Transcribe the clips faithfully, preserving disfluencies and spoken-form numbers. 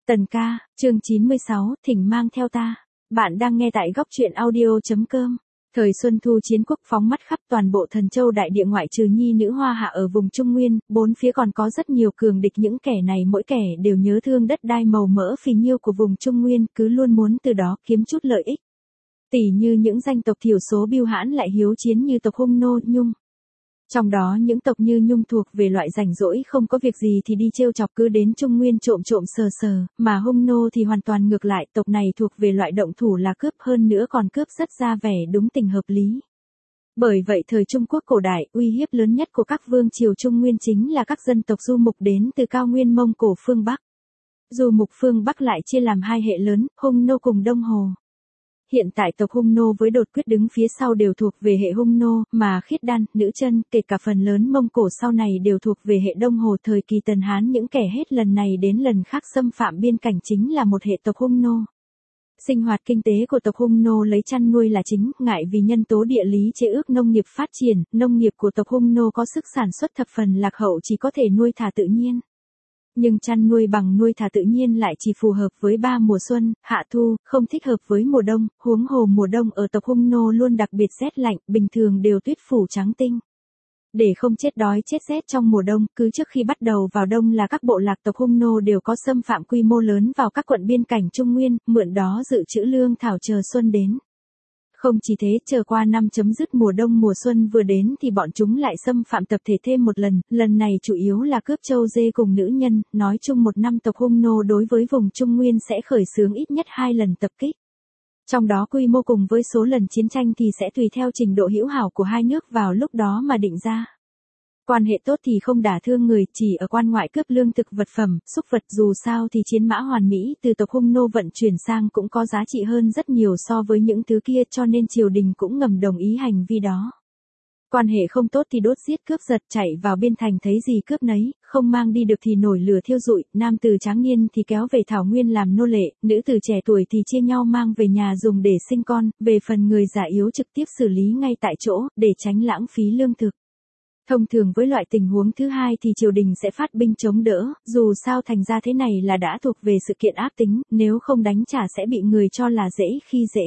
Tần ca, chương chín mươi sáu, thỉnh mang theo ta. Bạn đang nghe tại góc truyện audio.com. Thời Xuân Thu chiến quốc phóng mắt khắp toàn bộ Thần Châu đại địa ngoại trừ nhi nữ Hoa Hạ ở vùng Trung Nguyên, bốn phía còn có rất nhiều cường địch, những kẻ này mỗi kẻ đều nhớ thương đất đai màu mỡ phì nhiêu của vùng Trung Nguyên, cứ luôn muốn từ đó kiếm chút lợi ích. Tỷ như những danh tộc thiểu số bưu hãn lại hiếu chiến như tộc Hung Nô, Nhung. Trong đó những tộc như Nhung thuộc về loại rảnh rỗi không có việc gì thì đi trêu chọc, cứ đến Trung Nguyên trộm trộm sờ sờ, mà Hung Nô thì hoàn toàn ngược lại, tộc này thuộc về loại động thủ là cướp, hơn nữa còn cướp rất ra vẻ đúng tình hợp lý. Bởi vậy thời Trung Quốc cổ đại, uy hiếp lớn nhất của các vương triều Trung Nguyên chính là các dân tộc du mục đến từ cao nguyên Mông Cổ phương Bắc. Du mục phương Bắc lại chia làm hai hệ lớn, Hung Nô cùng Đông Hồ. Hiện tại tộc Hung Nô với Đột Quyết đứng phía sau đều thuộc về hệ Hung Nô, mà Khiết Đan, Nữ Chân, kể cả phần lớn Mông Cổ sau này đều thuộc về hệ Đông Hồ. Thời kỳ Tần Hán những kẻ hết lần này đến lần khác xâm phạm biên cảnh chính là một hệ tộc Hung Nô. Sinh hoạt kinh tế của tộc Hung Nô lấy chăn nuôi là chính, ngại vì nhân tố địa lý chế ước nông nghiệp phát triển, nông nghiệp của tộc Hung Nô có sức sản xuất thập phần lạc hậu, chỉ có thể nuôi thả tự nhiên. Nhưng chăn nuôi bằng nuôi thả tự nhiên lại chỉ phù hợp với ba mùa xuân, hạ thu, không thích hợp với mùa đông, huống hồ mùa đông ở tộc Hung Nô luôn đặc biệt rét lạnh, bình thường đều tuyết phủ trắng tinh. Để không chết đói chết rét trong mùa đông, cứ trước khi bắt đầu vào đông là các bộ lạc tộc Hung Nô đều có xâm phạm quy mô lớn vào các quận biên cảnh Trung Nguyên, mượn đó dự trữ lương thảo chờ xuân đến. Không chỉ thế, chờ qua năm chấm dứt mùa đông mùa xuân vừa đến thì bọn chúng lại xâm phạm tập thể thêm một lần, lần này chủ yếu là cướp trâu dê cùng nữ nhân, nói chung một năm tộc Hung Nô đối với vùng Trung Nguyên sẽ khởi xướng ít nhất hai lần tập kích. Trong đó quy mô cùng với số lần chiến tranh thì sẽ tùy theo trình độ hữu hảo của hai nước vào lúc đó mà định ra. Quan hệ tốt thì không đả thương người, chỉ ở quan ngoại cướp lương thực vật phẩm, súc vật, dù sao thì chiến mã hoàn mỹ từ tộc Hung Nô vận chuyển sang cũng có giá trị hơn rất nhiều so với những thứ kia, cho nên triều đình cũng ngầm đồng ý hành vi đó. Quan hệ không tốt thì đốt giết cướp giật, chạy vào biên thành thấy gì cướp nấy, không mang đi được thì nổi lửa thiêu rụi, nam tử tráng niên thì kéo về thảo nguyên làm nô lệ, nữ tử trẻ tuổi thì chia nhau mang về nhà dùng để sinh con, về phần người già yếu trực tiếp xử lý ngay tại chỗ, để tránh lãng phí lương thực. Thông thường với loại tình huống thứ hai thì triều đình sẽ phát binh chống đỡ, dù sao thành ra thế này là đã thuộc về sự kiện ác tính, nếu không đánh trả sẽ bị người cho là dễ khi dễ.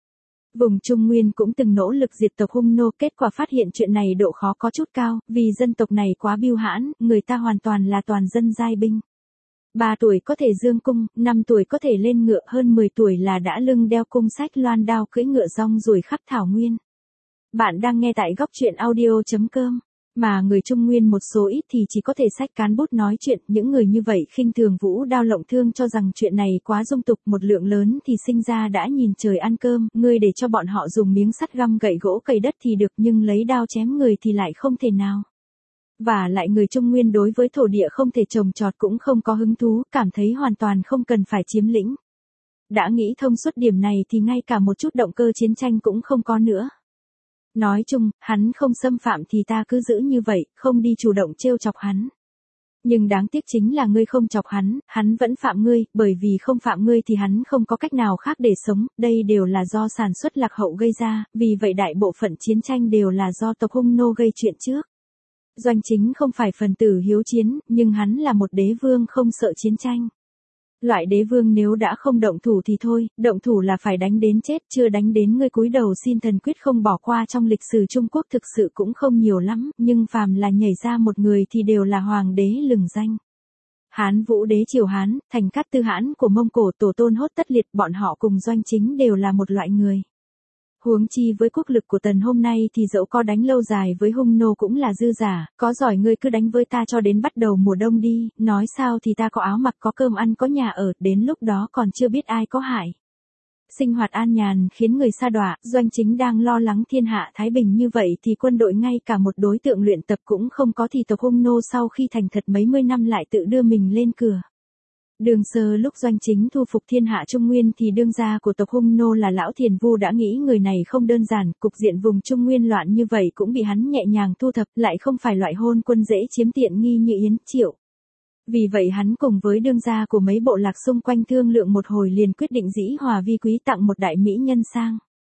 Vùng Trung Nguyên cũng từng nỗ lực diệt tộc Hung Nô, kết quả phát hiện chuyện này độ khó có chút cao, vì dân tộc này quá bưu hãn, người ta hoàn toàn là toàn dân giai binh. ba tuổi có thể dương cung, năm tuổi có thể lên ngựa, hơn mười tuổi là đã lưng đeo cung sách loan đao cưỡi ngựa rong ruổi khắp thảo nguyên. Bạn đang nghe tại góc truyện audio.com. Mà người Trung Nguyên một số ít thì chỉ có thể xách cán bút nói chuyện, những người như vậy khinh thường vũ đao lộng thương, cho rằng chuyện này quá dung tục, một lượng lớn thì sinh ra đã nhìn trời ăn cơm, ngươi để cho bọn họ dùng miếng sắt găm gậy gỗ cày đất thì được, nhưng lấy đao chém người thì lại không thể nào. Và lại người Trung Nguyên đối với thổ địa không thể trồng trọt cũng không có hứng thú, cảm thấy hoàn toàn không cần phải chiếm lĩnh. Đã nghĩ thông suốt điểm này thì ngay cả một chút động cơ chiến tranh cũng không có nữa. Nói chung, hắn không xâm phạm thì ta cứ giữ như vậy, không đi chủ động trêu chọc hắn. Nhưng đáng tiếc chính là ngươi không chọc hắn, hắn vẫn phạm ngươi, bởi vì không phạm ngươi thì hắn không có cách nào khác để sống, đây đều là do sản xuất lạc hậu gây ra, vì vậy đại bộ phận chiến tranh đều là do tộc Hung Nô gây chuyện trước. Doanh Chính không phải phần tử hiếu chiến, nhưng hắn là một đế vương không sợ chiến tranh. Loại đế vương nếu đã không động thủ thì thôi, động thủ là phải đánh đến chết, chưa đánh đến ngươi cúi đầu xin thần quyết không bỏ qua. Trong lịch sử Trung Quốc thực sự cũng không nhiều lắm, nhưng phàm là nhảy ra một người thì đều là hoàng đế lừng danh. Hán Vũ đế triều Hán, Thành Cát Tư Hãn của Mông Cổ, tổ tôn Hốt Tất Liệt, bọn họ cùng Doanh Chính đều là một loại người. Huống chi với quốc lực của Tần hôm nay thì dẫu có đánh lâu dài với Hung Nô cũng là dư giả, có giỏi ngươi cứ đánh với ta cho đến bắt đầu mùa đông đi, nói sao thì ta có áo mặc, có cơm ăn, có nhà ở, đến lúc đó còn chưa biết ai có hại. Sinh hoạt an nhàn khiến người sa đọa, Doanh Chính đang lo lắng thiên hạ thái bình như vậy thì quân đội ngay cả một đối tượng luyện tập cũng không có, thì tộc Hung Nô sau khi thành thật mấy mươi năm lại tự đưa mình lên cửa. Đường Sơ lúc Doanh Chính thu phục thiên hạ Trung Nguyên thì đương gia của tộc Hung Nô là Lão Thiền Vu đã nghĩ người này không đơn giản, cục diện vùng Trung Nguyên loạn như vậy cũng bị hắn nhẹ nhàng thu thập, lại không phải loại hôn quân dễ chiếm tiện nghi như Yến Triệu. Vì vậy hắn cùng với đương gia của mấy bộ lạc xung quanh thương lượng một hồi liền quyết định dĩ hòa vi quý tặng một đại mỹ nhân sang.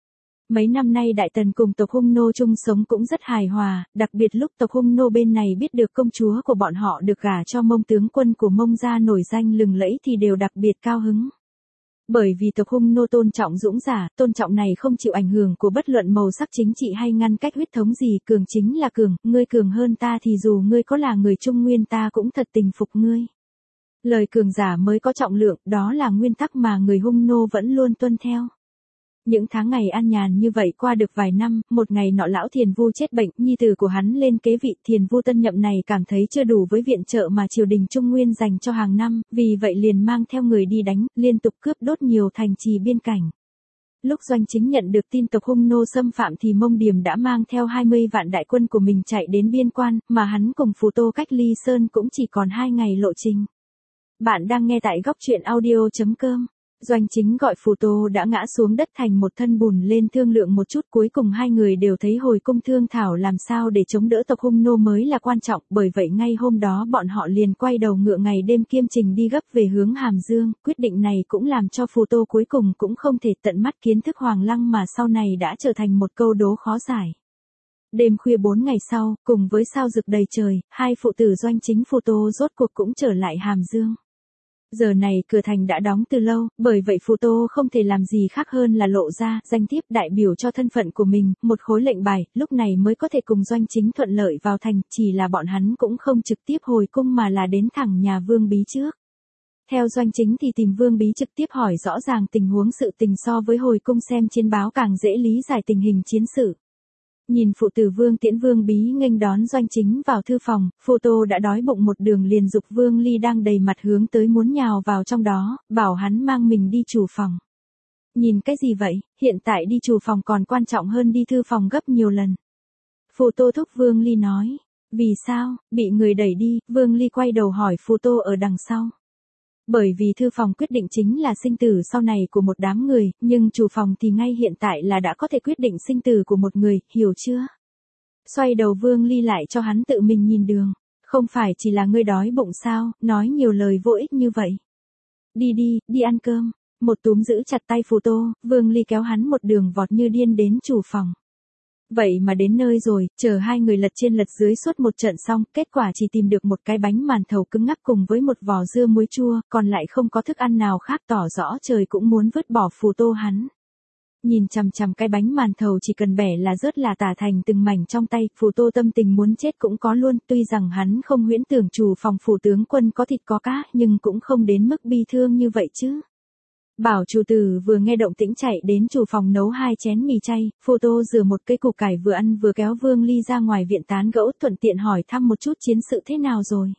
Mấy năm nay Đại Tần cùng tộc Hung Nô chung sống cũng rất hài hòa, đặc biệt lúc tộc Hung Nô bên này biết được công chúa của bọn họ được gả cho Mông tướng quân của Mông gia nổi danh lừng lẫy thì đều đặc biệt cao hứng. Bởi vì tộc Hung Nô tôn trọng dũng giả, tôn trọng này không chịu ảnh hưởng của bất luận màu sắc chính trị hay ngăn cách huyết thống gì, cường chính là cường, ngươi cường hơn ta thì dù ngươi có là người Trung Nguyên ta cũng thật tình phục ngươi. Lời cường giả mới có trọng lượng, đó là nguyên tắc mà người Hung Nô vẫn luôn tuân theo. Những tháng ngày an nhàn như vậy qua được vài năm, một ngày nọ lão Thiền Vu chết bệnh, nhi tử của hắn lên kế vị. Thiền Vu tân nhậm này cảm thấy chưa đủ với viện trợ mà triều đình Trung Nguyên dành cho hàng năm, vì vậy liền mang theo người đi đánh, liên tục cướp đốt nhiều thành trì biên cảnh. Lúc Doanh Chính nhận được tin tộc Hung Nô xâm phạm thì Mông Điềm đã mang theo hai mươi vạn đại quân của mình chạy đến biên quan, mà hắn cùng Phù Tô cách Ly Sơn cũng chỉ còn hai ngày lộ trình. Bạn đang nghe tại góc truyện audio chấm com. Doanh Chính gọi Phù Tô đã ngã xuống đất thành một thân bùn lên thương lượng một chút, cuối cùng hai người đều thấy hồi cung thương thảo làm sao để chống đỡ tộc Hung Nô mới là quan trọng, bởi vậy ngay hôm đó bọn họ liền quay đầu ngựa ngày đêm kiêm trình đi gấp về hướng Hàm Dương. Quyết định này cũng làm cho Phù Tô cuối cùng cũng không thể tận mắt kiến thức Hoàng Lăng mà sau này đã trở thành một câu đố khó giải. Đêm khuya bốn ngày sau, cùng với sao rực đầy trời, hai phụ tử Doanh Chính Phù Tô rốt cuộc cũng trở lại Hàm Dương. Giờ này cửa thành đã đóng từ lâu, bởi vậy Phù Tô không thể làm gì khác hơn là lộ ra danh thiếp đại biểu cho thân phận của mình, một khối lệnh bài, lúc này mới có thể cùng Doanh Chính thuận lợi vào thành, chỉ là bọn hắn cũng không trực tiếp hồi cung mà là đến thẳng nhà Vương Bí trước. Theo Doanh Chính thì tìm Vương Bí trực tiếp hỏi rõ ràng tình huống sự tình so với hồi cung xem chiến báo càng dễ lý giải tình hình chiến sự. Nhìn phụ tử Vương Tiễn Vương Bí nghênh đón Doanh Chính vào thư phòng, Phù Tô đã đói bụng một đường liền dục Vương Ly đang đầy mặt hướng tới muốn nhào vào trong đó, bảo hắn mang mình đi chủ phòng. Nhìn cái gì vậy, hiện tại đi chủ phòng còn quan trọng hơn đi thư phòng gấp nhiều lần. Phù Tô thúc Vương Ly nói, vì sao, bị người đẩy đi, Vương Ly quay đầu hỏi Phù Tô ở đằng sau. Bởi vì thư phòng quyết định chính là sinh tử sau này của một đám người, nhưng chủ phòng thì ngay hiện tại là đã có thể quyết định sinh tử của một người, hiểu chưa? Xoay đầu Vương Ly lại cho hắn tự mình nhìn đường, không phải chỉ là ngươi đói bụng sao, nói nhiều lời vô ích như vậy. Đi đi, đi ăn cơm. Một túm giữ chặt tay Phù Tô, Vương Ly kéo hắn một đường vọt như điên đến chủ phòng. Vậy mà đến nơi rồi, chờ hai người lật trên lật dưới suốt một trận xong, kết quả chỉ tìm được một cái bánh màn thầu cứng ngắc cùng với một vò dưa muối chua, còn lại không có thức ăn nào khác, tỏ rõ trời cũng muốn vứt bỏ Phù Tô hắn. Nhìn chằm chằm cái bánh màn thầu chỉ cần bẻ là rớt là tả thành từng mảnh trong tay, Phù Tô tâm tình muốn chết cũng có luôn, tuy rằng hắn không huyễn tưởng chủ phòng phủ tướng quân có thịt có cá, nhưng cũng không đến mức bi thương như vậy chứ. Bảo chủ tử vừa nghe động tĩnh chạy đến chủ phòng nấu hai chén mì chay, Phù Tô rửa một cây củ cải vừa ăn vừa kéo Vương Ly ra ngoài viện tán gẫu, thuận tiện hỏi thăm một chút chiến sự thế nào rồi.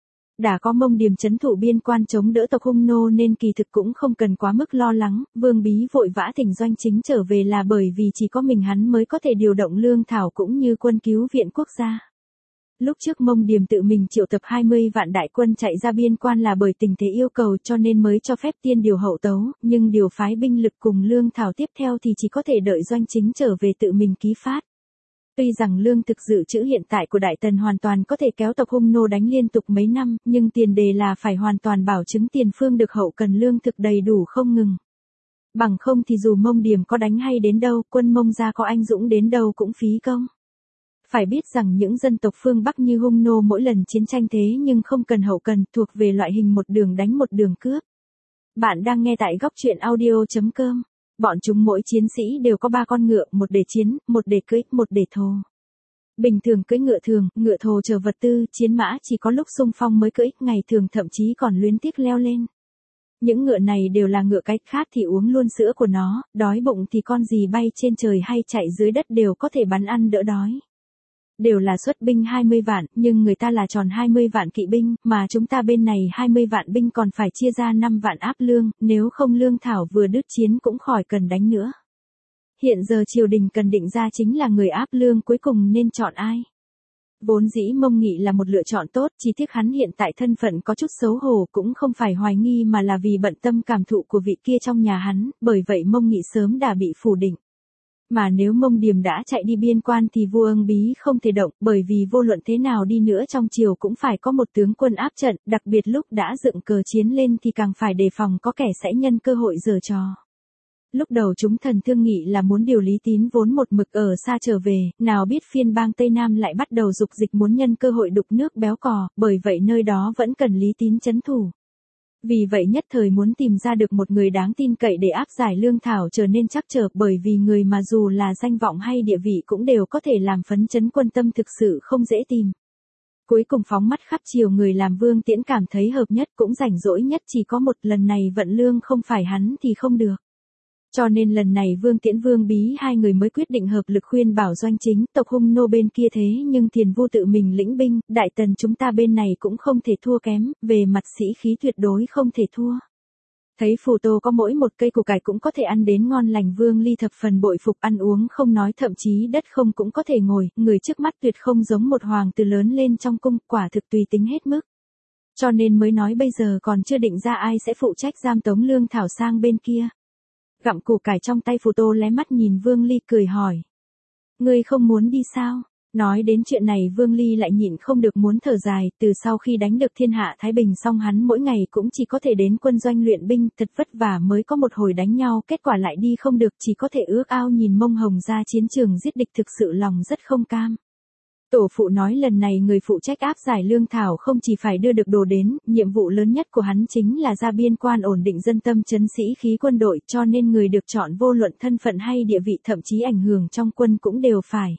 Đã có Mông Điềm trấn thủ biên quan chống đỡ tộc Hung Nô nên kỳ thực cũng không cần quá mức lo lắng, Vương Bí vội vã thỉnh Doanh Chính trở về là bởi vì chỉ có mình hắn mới có thể điều động lương thảo cũng như quân cứu viện quốc gia. Lúc trước Mông Điềm tự mình triệu tập hai mươi vạn đại quân chạy ra biên quan là bởi tình thế yêu cầu cho nên mới cho phép tiên điều hậu tấu, nhưng điều phái binh lực cùng lương thảo tiếp theo thì chỉ có thể đợi Doanh Chính trở về tự mình ký phát. Tuy rằng lương thực dự trữ hiện tại của Đại Tần hoàn toàn có thể kéo tộc Hung Nô đánh liên tục mấy năm, nhưng tiền đề là phải hoàn toàn bảo chứng tiền phương được hậu cần lương thực đầy đủ không ngừng. Bằng không thì dù Mông Điềm có đánh hay đến đâu, quân Mông gia có anh dũng đến đâu cũng phí công. Phải biết rằng những dân tộc phương Bắc như Hung Nô mỗi lần chiến tranh thế nhưng không cần hậu cần, thuộc về loại hình một đường đánh một đường cướp. Bạn đang nghe tại góc truyện audio chấm com. Bọn chúng mỗi chiến sĩ đều có ba con ngựa, một để chiến, một để cưỡi, một để thồ. Bình thường cưỡi ngựa thường, ngựa thồ chở vật tư, chiến mã chỉ có lúc xung phong mới cưỡi, ngày thường thậm chí còn luyến tiếc leo lên. Những ngựa này đều là ngựa cái, khát thì uống luôn sữa của nó, đói bụng thì con gì bay trên trời hay chạy dưới đất đều có thể bắn ăn đỡ đói. Đều là xuất binh hai mươi vạn, nhưng người ta là tròn hai mươi vạn kỵ binh, mà chúng ta bên này hai mươi vạn binh còn phải chia ra năm vạn áp lương, nếu không lương thảo vừa đứt chiến cũng khỏi cần đánh nữa. Hiện giờ triều đình cần định ra chính là người áp lương cuối cùng nên chọn ai. Vốn dĩ Mông Nghị là một lựa chọn tốt, chỉ tiếc hắn hiện tại thân phận có chút xấu hổ, cũng không phải hoài nghi mà là vì bận tâm cảm thụ của vị kia trong nhà hắn, bởi vậy Mông Nghị sớm đã bị phủ định. Mà nếu Mông Điềm đã chạy đi biên quan thì vua Ưng Bí không thể động, bởi vì vô luận thế nào đi nữa trong triều cũng phải có một tướng quân áp trận, đặc biệt lúc đã dựng cờ chiến lên thì càng phải đề phòng có kẻ sẽ nhân cơ hội giở trò. Lúc đầu chúng thần thương nghị là muốn điều Lý Tín vốn một mực ở xa trở về, nào biết phiên bang Tây Nam lại bắt đầu dục dịch muốn nhân cơ hội đục nước béo cò, bởi vậy nơi đó vẫn cần Lý Tín trấn thủ. Vì vậy nhất thời muốn tìm ra được một người đáng tin cậy để áp giải Lương Thảo trở nên chắc trở, bởi vì người mà dù là danh vọng hay địa vị cũng đều có thể làm phấn chấn quân tâm thực sự không dễ tìm. Cuối cùng phóng mắt khắp chiều người làm Vương Tiễn cảm thấy hợp nhất cũng rảnh rỗi nhất chỉ có một lần này vận lương không phải hắn thì không được. Cho nên lần này Vương Tiễn Vương Bí hai người mới quyết định hợp lực khuyên bảo Doanh Chính, tộc Hung nô bên kia thế nhưng Thiền Vu tự mình lĩnh binh, Đại Tần chúng ta bên này cũng không thể thua kém, về mặt sĩ khí tuyệt đối không thể thua. Thấy Phù Tô có mỗi một cây củ cải cũng có thể ăn đến ngon lành, Vương Ly thập phần bội phục, ăn uống không nói thậm chí đất không cũng có thể ngồi, người trước mắt tuyệt không giống một hoàng tử lớn lên trong cung, quả thực tùy tính hết mức. Cho nên mới nói bây giờ còn chưa định ra ai sẽ phụ trách giam tống Lương Thảo sang bên kia. Gặm củ cải trong tay Phù Tô lé mắt nhìn Vương Ly cười hỏi. Ngươi không muốn đi sao? Nói đến chuyện này Vương Ly lại nhịn không được muốn thở dài, từ sau khi đánh được thiên hạ Thái Bình xong hắn mỗi ngày cũng chỉ có thể đến quân doanh luyện binh, thật vất vả mới có một hồi đánh nhau, kết quả lại đi không được, chỉ có thể ước ao nhìn Mông Hồng ra chiến trường giết địch, thực sự lòng rất không cam. Tổ phụ nói lần này người phụ trách áp giải Lương Thảo không chỉ phải đưa được đồ đến, nhiệm vụ lớn nhất của hắn chính là ra biên quan ổn định dân tâm trấn sĩ khí quân đội, cho nên người được chọn vô luận thân phận hay địa vị thậm chí ảnh hưởng trong quân cũng đều phải.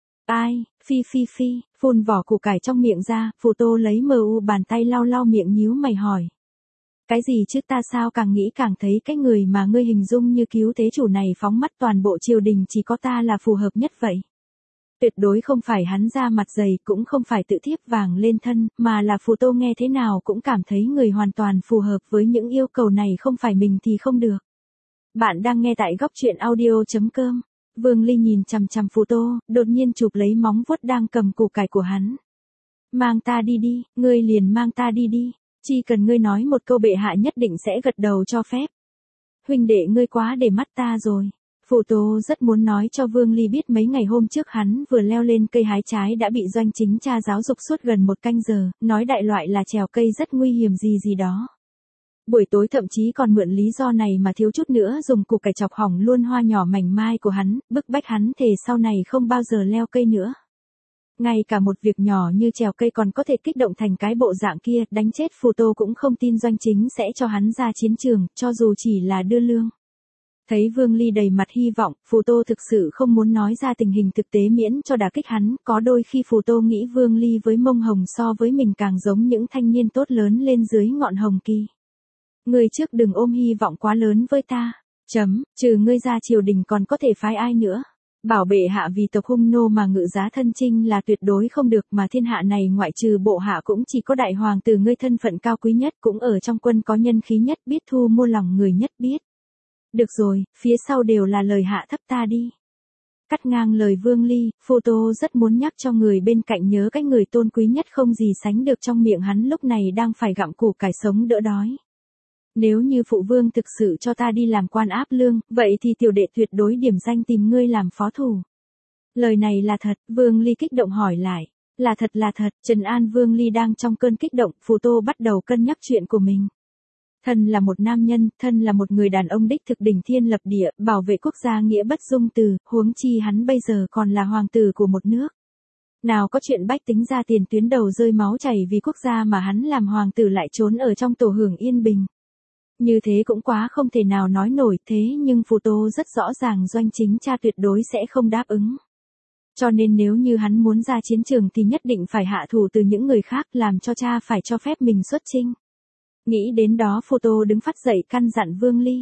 Ai, phi phi phi, phun vỏ củ cải trong miệng ra, Phù Tô lấy mờ u bàn tay lau lau miệng nhíu mày hỏi. Cái gì chứ, ta sao càng nghĩ càng thấy cái người mà ngươi hình dung như cứu thế chủ này phóng mắt toàn bộ triều đình chỉ có ta là phù hợp nhất vậy. Tuyệt đối không phải hắn ra mặt dày, cũng không phải tự thiếp vàng lên thân, mà là Phù Tô nghe thế nào cũng cảm thấy người hoàn toàn phù hợp với những yêu cầu này, không phải mình thì không được. Bạn đang nghe tại góc truyện audio chấm com. Vương Ly nhìn chằm chằm Phù Tô, đột nhiên chụp lấy móng vuốt đang cầm củ cải của hắn. Mang ta đi đi, ngươi liền mang ta đi đi, chỉ cần ngươi nói một câu bệ hạ nhất định sẽ gật đầu cho phép. Huynh đệ ngươi quá để mắt ta rồi. Phù Tô rất muốn nói cho Vương Ly biết mấy ngày hôm trước hắn vừa leo lên cây hái trái đã bị Doanh Chính cha giáo dục suốt gần một canh giờ, nói đại loại là trèo cây rất nguy hiểm gì gì đó. Buổi tối thậm chí còn mượn lý do này mà thiếu chút nữa dùng củ cải chọc hỏng luôn hoa nhỏ mảnh mai của hắn, bức bách hắn thề sau này không bao giờ leo cây nữa. Ngay cả một việc nhỏ như trèo cây còn có thể kích động thành cái bộ dạng kia, đánh chết Phù Tô cũng không tin Doanh Chính sẽ cho hắn ra chiến trường, cho dù chỉ là đưa lương. Thấy Vương Ly đầy mặt hy vọng, Phù Tô thực sự không muốn nói ra tình hình thực tế miễn cho đả kích hắn, có đôi khi Phù Tô nghĩ Vương Ly với Mông Hồng so với mình càng giống những thanh niên tốt lớn lên dưới ngọn hồng kỳ. Ngươi trước đừng ôm hy vọng quá lớn với ta, chấm, trừ ngươi ra triều đình còn có thể phái ai nữa. Bảo bệ hạ vì tộc Hung nô mà ngự giá thân chinh là tuyệt đối không được, mà thiên hạ này ngoại trừ bộ hạ cũng chỉ có đại hoàng tử ngươi thân phận cao quý nhất, cũng ở trong quân có nhân khí nhất, biết thu mua lòng người nhất biết. Được rồi, phía sau đều là lời hạ thấp ta đi. Cắt ngang lời Vương Ly, Phù Tô rất muốn nhắc cho người bên cạnh nhớ cái người tôn quý nhất không gì sánh được trong miệng hắn lúc này đang phải gặm củ cải sống đỡ đói. Nếu như phụ vương thực sự cho ta đi làm quan áp lương, vậy thì tiểu đệ tuyệt đối điểm danh tìm ngươi làm phó thủ. Lời này là thật, Vương Ly kích động hỏi lại. Là thật là thật, trấn an Vương Ly đang trong cơn kích động, Phù Tô bắt đầu cân nhắc chuyện của mình. Thân là một nam nhân, thân là một người đàn ông đích thực đỉnh thiên lập địa, bảo vệ quốc gia nghĩa bất dung từ, huống chi hắn bây giờ còn là hoàng tử của một nước. Nào có chuyện bách tính ra tiền tuyến đầu rơi máu chảy vì quốc gia mà hắn làm hoàng tử lại trốn ở trong tổ hưởng yên bình. Như thế cũng quá không thể nào nói nổi, thế nhưng Phù Tô rất rõ ràng Doanh Chính cha tuyệt đối sẽ không đáp ứng. Cho nên nếu như hắn muốn ra chiến trường thì nhất định phải hạ thủ từ những người khác, làm cho cha phải cho phép mình xuất chinh. Nghĩ đến đó Phù Tô đứng phát dậy căn dặn Vương Ly.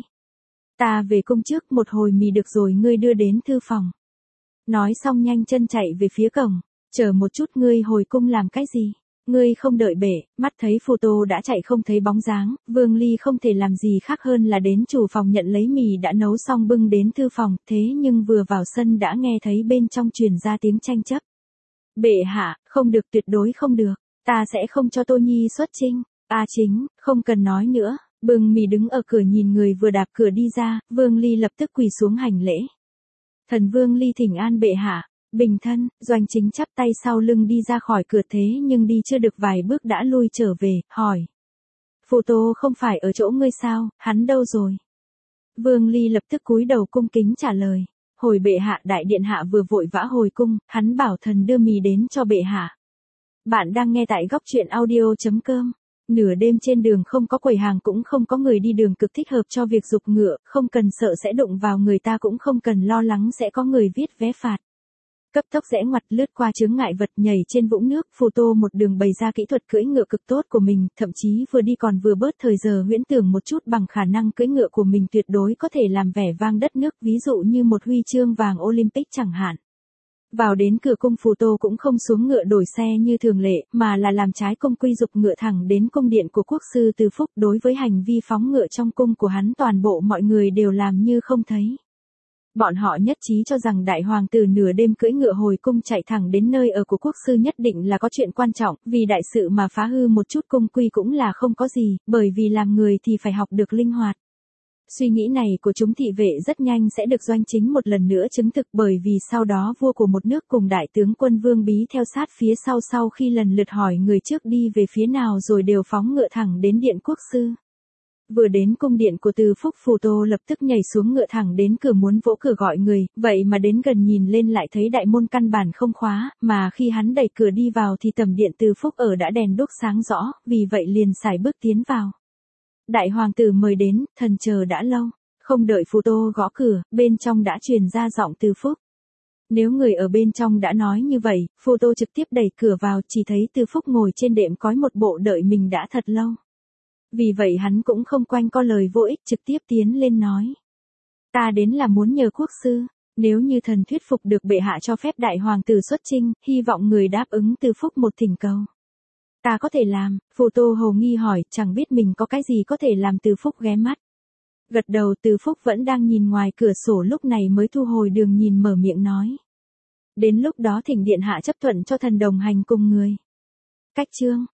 Ta về cung trước một hồi mì được rồi ngươi đưa đến thư phòng. Nói xong nhanh chân chạy về phía cổng. Chờ một chút, ngươi hồi cung làm cái gì? Ngươi không đợi bể, mắt thấy Phù Tô đã chạy không thấy bóng dáng, Vương Ly không thể làm gì khác hơn là đến chủ phòng nhận lấy mì đã nấu xong bưng đến thư phòng, thế nhưng vừa vào sân đã nghe thấy bên trong truyền ra tiếng tranh chấp. Bệ hạ, không được, tuyệt đối không được, ta sẽ không cho Tô Nhi xuất chinh. A Chính, không cần nói nữa, bưng mì đứng ở cửa nhìn người vừa đạp cửa đi ra, Vương Ly lập tức quỳ xuống hành lễ. Thần Vương Ly thỉnh an bệ hạ. Bình thân, Doanh Chính chắp tay sau lưng đi ra khỏi cửa, thế nhưng đi chưa được vài bước đã lui trở về, hỏi. Phù Tô không phải ở chỗ ngươi sao, hắn đâu rồi? Vương Ly lập tức cúi đầu cung kính trả lời. Hồi bệ hạ, đại điện hạ vừa vội vã hồi cung, hắn bảo thần đưa mì đến cho bệ hạ. Bạn đang nghe tại góc truyện audio.com. Nửa đêm trên đường không có quầy hàng cũng không có người đi đường, cực thích hợp cho việc giục ngựa, không cần sợ sẽ đụng vào người ta, cũng không cần lo lắng sẽ có người viết vé phạt. Cấp tốc rẽ ngoặt lướt qua chướng ngại vật, nhảy trên vũng nước, Phù Tô một đường bày ra kỹ thuật cưỡi ngựa cực tốt của mình, thậm chí vừa đi còn vừa bớt thời giờ huyễn tưởng một chút bằng khả năng cưỡi ngựa của mình tuyệt đối có thể làm vẻ vang đất nước, ví dụ như một huy chương vàng Olympic chẳng hạn. Vào đến cửa cung, Phù Tô cũng không xuống ngựa đổi xe như thường lệ, mà là làm trái cung quy dục ngựa thẳng đến cung điện của quốc sư Từ Phúc. Đối với hành vi phóng ngựa trong cung của hắn, toàn bộ mọi người đều làm như không thấy. Bọn họ nhất trí cho rằng đại hoàng tử nửa đêm cưỡi ngựa hồi cung chạy thẳng đến nơi ở của quốc sư nhất định là có chuyện quan trọng, vì đại sự mà phá hư một chút cung quy cũng là không có gì, bởi vì làm người thì phải học được linh hoạt. Suy nghĩ này của chúng thị vệ rất nhanh sẽ được Doanh Chính một lần nữa chứng thực, bởi vì sau đó vua của một nước cùng đại tướng quân Vương Bí theo sát phía sau, sau khi lần lượt hỏi người trước đi về phía nào rồi đều phóng ngựa thẳng đến điện quốc sư. Vừa đến cung điện của Từ Phúc, Phù Tô lập tức nhảy xuống ngựa thẳng đến cửa muốn vỗ cửa gọi người, vậy mà đến gần nhìn lên lại thấy đại môn căn bản không khóa, mà khi hắn đẩy cửa đi vào thì tầm điện Từ Phúc ở đã đèn đuốc sáng rõ, vì vậy liền sải bước tiến vào. Đại hoàng tử mời đến, thần chờ đã lâu, không đợi Phù Tô gõ cửa, bên trong đã truyền ra giọng Từ Phúc. Nếu người ở bên trong đã nói như vậy, Phù Tô trực tiếp đẩy cửa vào, chỉ thấy Từ Phúc ngồi trên đệm cói một bộ đợi mình đã thật lâu. Vì vậy hắn cũng không quanh co lời vô ích, trực tiếp tiến lên nói. Ta đến là muốn nhờ quốc sư, nếu như thần thuyết phục được bệ hạ cho phép đại hoàng tử xuất chinh, hy vọng người đáp ứng Từ Phúc một thỉnh cầu. Ta có thể làm, Phù Tô hồ nghi hỏi, chẳng biết mình có cái gì có thể làm. Từ Phúc ghé mắt. Gật đầu. Từ Phúc vẫn đang nhìn ngoài cửa sổ lúc này mới thu hồi đường nhìn, mở miệng nói. Đến lúc đó thỉnh điện hạ chấp thuận cho thần đồng hành cùng người. Cách chương.